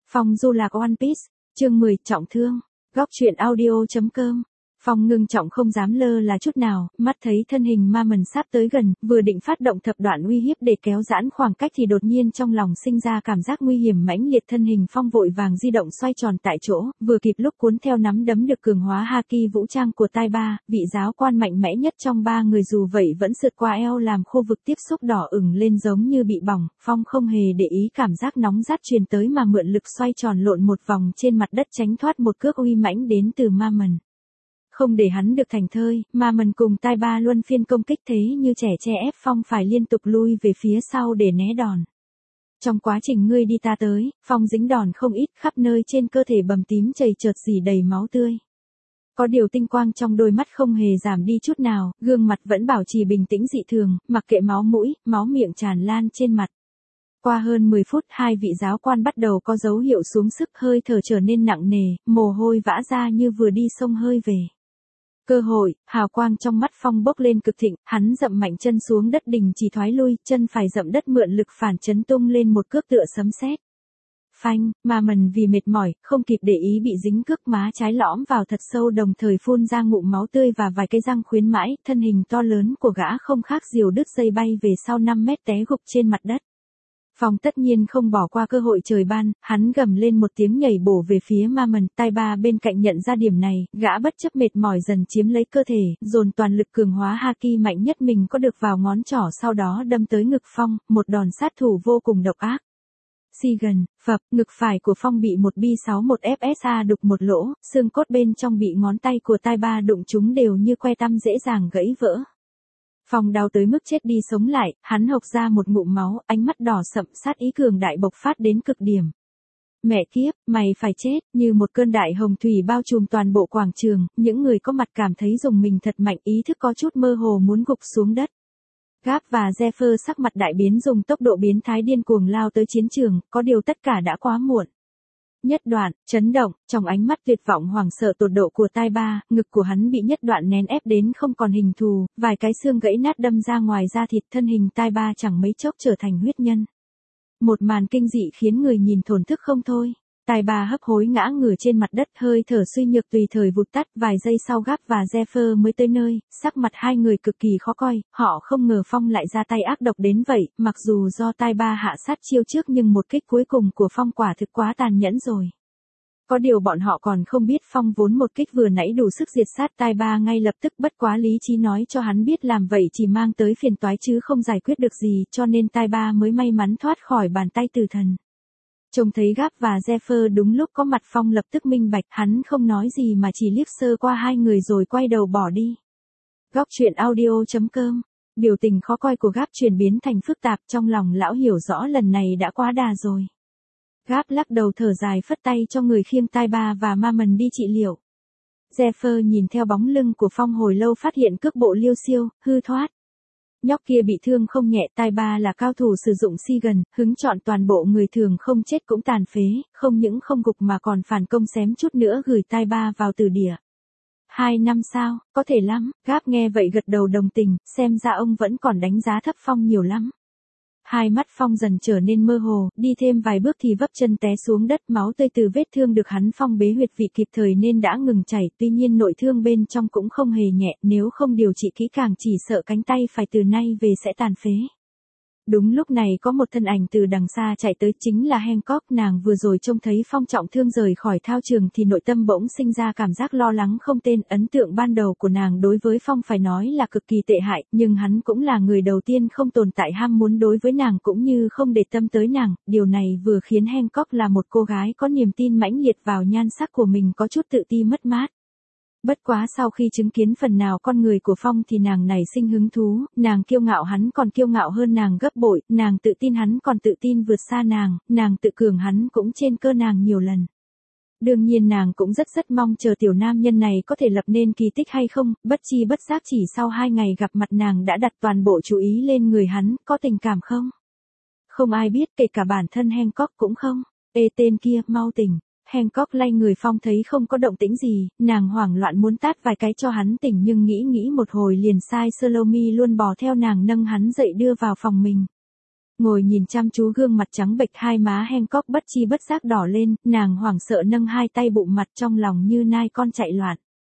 Phong du lạc One Piece, chương 10, trọng thương. Góc truyện audio.com. Phong ngưng trọng không dám lơ là chút nào, mắt thấy thân hình ma mần sắp tới gần, vừa định phát động thập đoạn uy hiếp để kéo giãn khoảng cách thì đột nhiên trong lòng sinh ra cảm giác nguy hiểm mãnh liệt. Thân hình Phong vội vàng di động xoay tròn tại chỗ, vừa kịp lúc cuốn theo nắm đấm được cường hóa haki vũ trang của tai ba, vị giáo quan mạnh mẽ nhất trong ba người dù vậy vẫn sượt qua eo làm khu vực tiếp xúc đỏ ửng lên giống như bị bỏng. Phong không hề để ý cảm giác nóng rát truyền tới mà mượn lực xoay tròn lộn một vòng trên mặt đất tránh thoát một cước uy mãnh đến từ ma mần. Không để hắn được thành thơi, ma mần cùng tai ba luân phiên công kích thế như trẻ che ép Phong phải liên tục lui về phía sau để né đòn. Trong quá trình ngươi đi ta tới, Phong dính đòn không ít, khắp nơi trên cơ thể bầm tím chảy chợt rỉ đầy máu tươi. Có điều tinh quang trong đôi mắt không hề giảm đi chút nào, gương mặt vẫn bảo trì bình tĩnh dị thường, mặc kệ máu mũi, máu miệng tràn lan trên mặt. Qua hơn 10 phút, hai vị giáo quan bắt đầu có dấu hiệu xuống sức, hơi thở trở nên nặng nề, mồ hôi vã ra như vừa đi xông hơi về. Cơ hội, hào quang trong mắt Phong bốc lên cực thịnh, hắn dậm mạnh chân xuống đất đình chỉ thoái lui, chân phải dậm đất mượn lực phản chấn tung lên một cước tựa sấm sét. Phanh, ma mần vì mệt mỏi, không kịp để ý bị dính cước má trái lõm vào thật sâu đồng thời phun ra ngụm máu tươi và vài cái răng khuyến mãi, thân hình to lớn của gã không khác diều đứt dây bay về sau 5 mét té gục trên mặt đất. Phong tất nhiên không bỏ qua cơ hội trời ban, hắn gầm lên một tiếng nhảy bổ về phía ma mần, tai ba bên cạnh nhận ra điểm này, gã bất chấp mệt mỏi dần chiếm lấy cơ thể, dồn toàn lực cường hóa haki mạnh nhất mình có được vào ngón trỏ sau đó đâm tới ngực Phong, một đòn sát thủ vô cùng độc ác. Sigan, phập, ngực phải của Phong bị một B61 FSA đục một lỗ, xương cốt bên trong bị ngón tay của tai ba đụng chúng đều như que tăm dễ dàng gãy vỡ. Phong đau tới mức chết đi sống lại, hắn hộc ra một ngụm máu, ánh mắt đỏ sậm sát ý cường đại bộc phát đến cực điểm. Mẹ kiếp, mày phải chết, như một cơn đại hồng thủy bao trùm toàn bộ quảng trường, những người có mặt cảm thấy rùng mình thật mạnh, ý thức có chút mơ hồ muốn gục xuống đất. Gap và Zephyr sắc mặt đại biến dùng tốc độ biến thái điên cuồng lao tới chiến trường, có điều tất cả đã quá muộn. Nhất đoạn, chấn động, trong ánh mắt tuyệt vọng hoảng sợ tột độ của tai ba, ngực của hắn bị nhất đoạn nén ép đến không còn hình thù, vài cái xương gãy nát đâm ra ngoài da thịt, thân hình tai ba chẳng mấy chốc trở thành huyết nhân. Một màn kinh dị khiến người nhìn thổn thức không thôi. Tai ba hấp hối ngã ngửa trên mặt đất, hơi thở suy nhược tùy thời vụt tắt, vài giây sau Gap và Zephyr mới tới nơi, sắc mặt hai người cực kỳ khó coi, họ không ngờ Phong lại ra tay ác độc đến vậy, mặc dù do tai ba hạ sát chiêu trước nhưng một kích cuối cùng của Phong quả thực quá tàn nhẫn rồi. Có điều bọn họ còn không biết Phong vốn một kích vừa nãy đủ sức diệt sát tai ba ngay lập tức, bất quá lý trí nói cho hắn biết làm vậy chỉ mang tới phiền toái chứ không giải quyết được gì, cho nên tai ba mới may mắn thoát khỏi bàn tay tử thần. Trông thấy Gap và Zephyr đúng lúc có mặt, Phong lập tức minh bạch, hắn không nói gì mà chỉ liếc sơ qua hai người rồi quay đầu bỏ đi. Góc truyện audio.com. Biểu tình khó coi của Gap chuyển biến thành phức tạp, trong lòng lão hiểu rõ lần này đã quá đà rồi. Gap lắc đầu thở dài phất tay cho người khiêng tai ba và ma mần đi trị liệu. Zephyr nhìn theo bóng lưng của Phong hồi lâu phát hiện cước bộ liêu xiêu, hư thoát. Nhóc kia bị thương không nhẹ, tai ba là cao thủ sử dụng Sigan, hứng chọn toàn bộ người thường không chết cũng tàn phế, không những không gục mà còn phản công xém chút nữa gửi tai ba vào tử địa. 2 năm sao, có thể lắm, Gap nghe vậy gật đầu đồng tình, xem ra ông vẫn còn đánh giá thấp Phong nhiều lắm. Hai mắt Phong dần trở nên mơ hồ, đi thêm vài bước thì vấp chân té xuống đất, máu tươi từ vết thương được hắn phong bế huyệt vị kịp thời nên đã ngừng chảy, tuy nhiên nội thương bên trong cũng không hề nhẹ, nếu không điều trị kỹ càng chỉ sợ cánh tay phải từ nay về sẽ tàn phế. Đúng lúc này có một thân ảnh từ đằng xa chạy tới, chính là Hancock. Nàng vừa rồi trông thấy Phong trọng thương rời khỏi thao trường thì nội tâm bỗng sinh ra cảm giác lo lắng không tên. Ấn tượng ban đầu của nàng đối với Phong phải nói là cực kỳ tệ hại, nhưng hắn cũng là người đầu tiên không tồn tại ham muốn đối với nàng cũng như không để tâm tới nàng. Điều này vừa khiến Hancock là một cô gái có niềm tin mãnh liệt vào nhan sắc của mình có chút tự ti mất mát. Bất quá sau khi chứng kiến phần nào con người của Phong thì nàng nảy sinh hứng thú, nàng kiêu ngạo hắn còn kiêu ngạo hơn nàng gấp bội, nàng tự tin hắn còn tự tin vượt xa nàng tự cường hắn cũng trên cơ nàng nhiều lần. Đương nhiên nàng cũng rất mong chờ tiểu nam nhân này có thể lập nên kỳ tích hay không, bất chi bất giác chỉ sau 2 ngày gặp mặt nàng đã đặt toàn bộ chú ý lên người hắn, có tình cảm không? Không ai biết, kể cả bản thân Hancock cũng không. Ê tên kia, mau tỉnh. Hancock lay người Phong thấy không có động tĩnh gì, nàng hoảng loạn muốn tát vài cái cho hắn tỉnh nhưng nghĩ một hồi liền sai Salome luôn bò theo nàng nâng hắn dậy đưa vào phòng mình. Ngồi nhìn chăm chú gương mặt trắng bệch, hai má Hancock bất chi bất giác đỏ lên, nàng hoảng sợ nâng hai tay bụng mặt, trong lòng như nai con chạy loạn.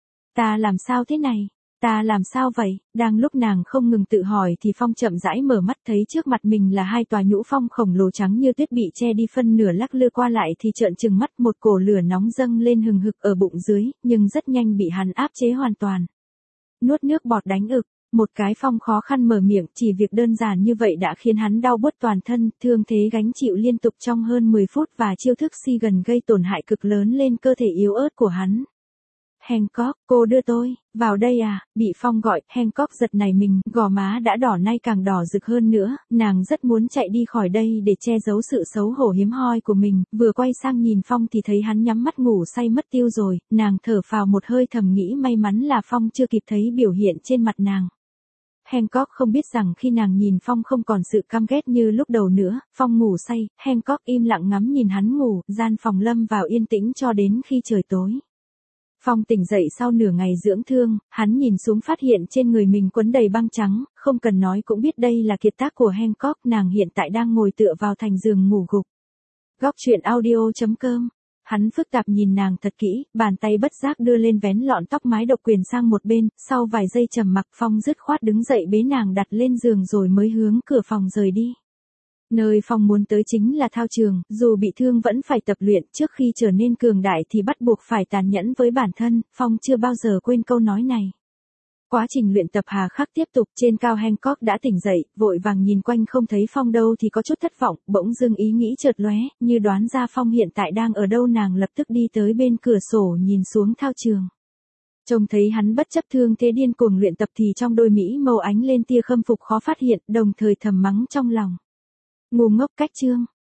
Ta làm sao thế này? Ta làm sao vậy? Đang lúc nàng không ngừng tự hỏi thì Phong chậm rãi mở mắt, thấy trước mặt mình là hai tòa nhũ phong khổng lồ trắng như tuyết bị che đi phân nửa, lắc lư qua lại thì trợn trừng mắt, một cổ lửa nóng dâng lên hừng hực ở bụng dưới, nhưng rất nhanh bị hắn áp chế hoàn toàn. Nuốt nước bọt đánh ực. Một cái Phong khó khăn mở miệng, chỉ việc đơn giản như vậy đã khiến hắn đau buốt toàn thân, thương thế gánh chịu liên tục trong hơn 10 phút và chiêu thức si gần gây tổn hại cực lớn lên cơ thể yếu ớt của hắn. Hancock, cô đưa tôi vào đây à? Bị Phong gọi, Hancock giật nảy mình, gò má đã đỏ, nay càng đỏ rực hơn nữa, nàng rất muốn chạy đi khỏi đây để che giấu sự xấu hổ hiếm hoi của mình, vừa quay sang nhìn Phong thì thấy hắn nhắm mắt ngủ say mất tiêu rồi, nàng thở phào một hơi thầm nghĩ may mắn là Phong chưa kịp thấy biểu hiện trên mặt nàng. Hancock không biết rằng khi nàng nhìn Phong không còn sự căm ghét như lúc đầu nữa, Phong ngủ say, Hancock im lặng ngắm nhìn hắn ngủ, gian phòng lâm vào yên tĩnh cho đến khi trời tối. Phong tỉnh dậy sau nửa ngày dưỡng thương, hắn nhìn xuống phát hiện trên người mình quấn đầy băng trắng, không cần nói cũng biết đây là kiệt tác của Hancock, nàng hiện tại đang ngồi tựa vào thành giường ngủ gục. Góc truyện audio.com. Hắn phức tạp nhìn nàng thật kỹ, bàn tay bất giác đưa lên vén lọn tóc mái độc quyền sang một bên, sau vài giây trầm mặc Phong dứt khoát đứng dậy bế nàng đặt lên giường rồi mới hướng cửa phòng rời đi. Nơi Phong muốn tới chính là thao trường, dù bị thương vẫn phải tập luyện, trước khi trở nên cường đại thì bắt buộc phải tàn nhẫn với bản thân, Phong chưa bao giờ quên câu nói này. Quá trình luyện tập hà khắc tiếp tục, trên cao Hancock đã tỉnh dậy, vội vàng nhìn quanh không thấy Phong đâu thì có chút thất vọng, bỗng dưng ý nghĩ chợt lóe, như đoán ra Phong hiện tại đang ở đâu, nàng lập tức đi tới bên cửa sổ nhìn xuống thao trường. Trông thấy hắn bất chấp thương thế điên cuồng luyện tập thì trong đôi mỹ mâu ánh lên tia khâm phục khó phát hiện, đồng thời thầm mắng trong lòng. Ngu ngốc cách chương.